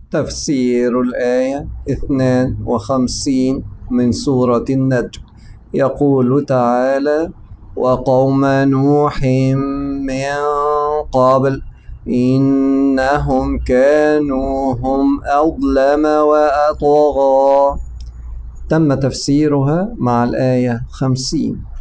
تفسير الآية 52 من سورة النجم. يقول تعالى: وقوم نوح من قبل إنهم كانوا هم أظلم وأطغى. تم تفسيرها مع الآية 50.